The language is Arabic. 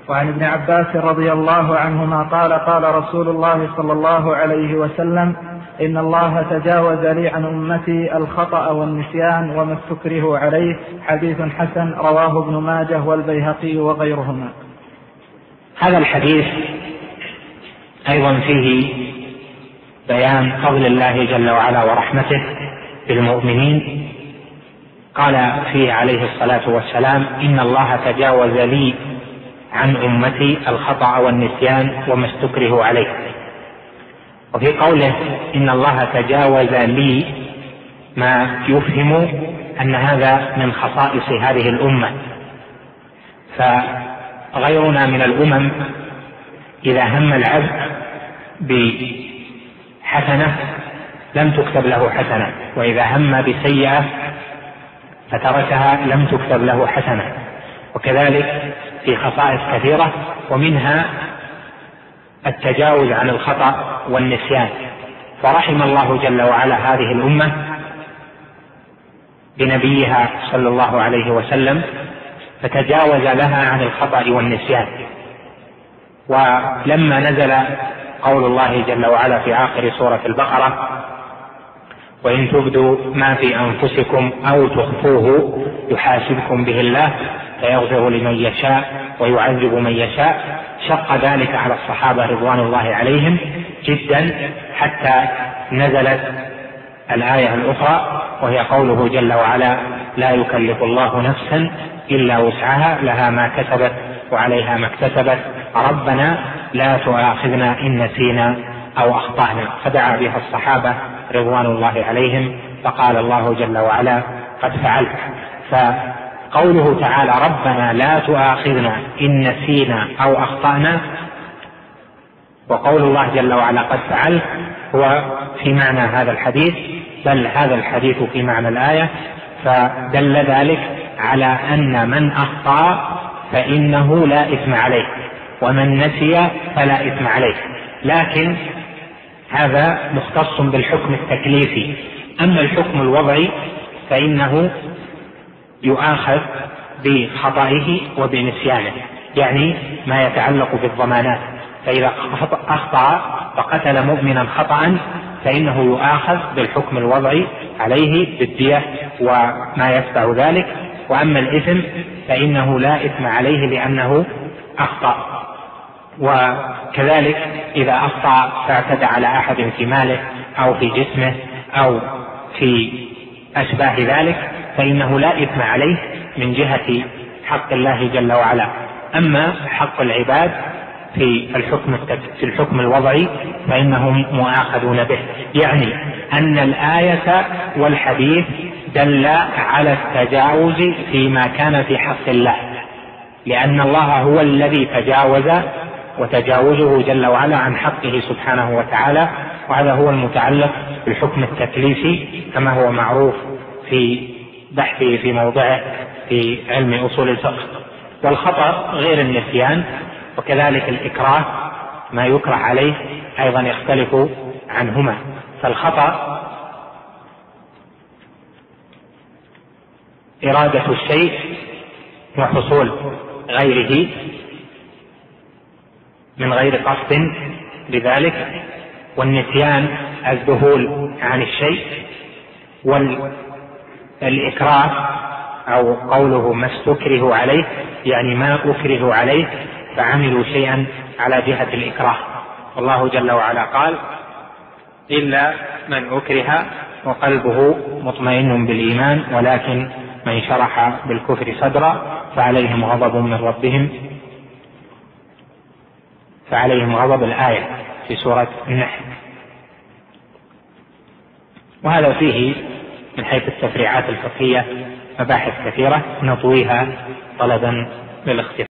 وعن ابن عباس رضي الله عنهما قال قال رسول الله صلى الله عليه وسلم: إن الله تجاوز لي عن أمتي الخطأ والنسيان وما استكره عليه. حديث حسن رواه ابن ماجه والبيهقي وغيرهما. هذا الحديث أيضا فيه بيان فضل الله جل وعلا ورحمته بالمؤمنين. قال فيه عليه الصلاة والسلام: إن الله تجاوز لي عن أمتي الخطأ والنسيان وما استكره عليه. وفي قوله إن الله تجاوز لي ما يفهم أن هذا من خصائص هذه الأمة، فغيرنا من الأمم إذا هم العبد بحسنة لم تكتب له حسنة، وإذا هم بسيئة فتركها لم تكتب له حسنة. وكذلك في خصائص كثيرة، ومنها التجاوز عن الخطأ والنسيان. فرحم الله جل وعلا هذه الأمة بنبيها صلى الله عليه وسلم، فتجاوز لها عن الخطأ والنسيان. ولما نزل قول الله جل وعلا في آخر سورة البقرة: وإن تبدوا ما في أنفسكم أو تخفوه يحاسبكم به الله فيغفر لمن يشاء ويعذب من يشاء، شق ذلك على الصحابة رضوان الله عليهم جدا، حتى نزلت الآية الأخرى وهي قوله جل وعلا: لا يكلف الله نفسا إلا وسعها لها ما كسبت وعليها ما اكتسبت ربنا لا تؤاخذنا إن نسينا أو أخطأنا. فدعا بها الصحابة رضوان الله عليهم، فقال الله جل وعلا: قد فعلت. فقوله تعالى: ربنا لا تؤاخذنا إن نسينا أو أخطأنا، وقول الله جل وعلا قد فعلت، هو في معنى هذا الحديث، بل هذا الحديث في معنى الآية. فدل ذلك على أن من أخطأ فإنه لا إثم عليه، ومن نسي فلا إثم عليه، لكن هذا مختص بالحكم التكليفي. أما الحكم الوضعي فإنه يؤاخذ بخطئه وبنسيانه، يعني ما يتعلق بالضمانات. فإذا أخطأ فقتل مؤمنا خطأ فإنه يؤاخذ بالحكم الوضعي عليه بالدية وما يتبع ذلك. وأما الإثم فإنه لا إثم عليه لأنه أخطأ. وكذلك إذا أخطأ فاعتدى على أحد في ماله أو في جسمه أو في أشباه ذلك فإنه لا إثم عليه من جهة حق الله جل وعلا. أما حق العباد في الحكم الوضعي فإنهم مؤاخذون به، يعني أن الآية والحديث دل على التجاوز فيما كان في حق الله، لأن الله هو الذي تجاوز، وتجاوزه جل وعلا عن حقه سبحانه وتعالى، وهذا هو المتعلق بالحكم التكليفي كما هو معروف في بحثه في موضعه في علم أصول الفقه. والخطأ غير النسيان، وكذلك الإكراه ما يكره عليه أيضا يختلف عنهما. فالخطأ إرادة الشيء وحصول غيره من غير قصد لذلك، والنسيان الذهول عن الشيء، والإكراه أو قوله ما استكره عليه يعني ما أكره عليه فعملوا شيئا على جهة الإكراه. والله جل وعلا قال: إلا من أكره وقلبه مطمئن بالإيمان ولكن من شرح بالكفر صدرا فعليهم غضب الآية في سورة النحل. وهذا فيه من حيث التفريعات الفقهية مباحث كثيرة نطويها طلبا للاختصار.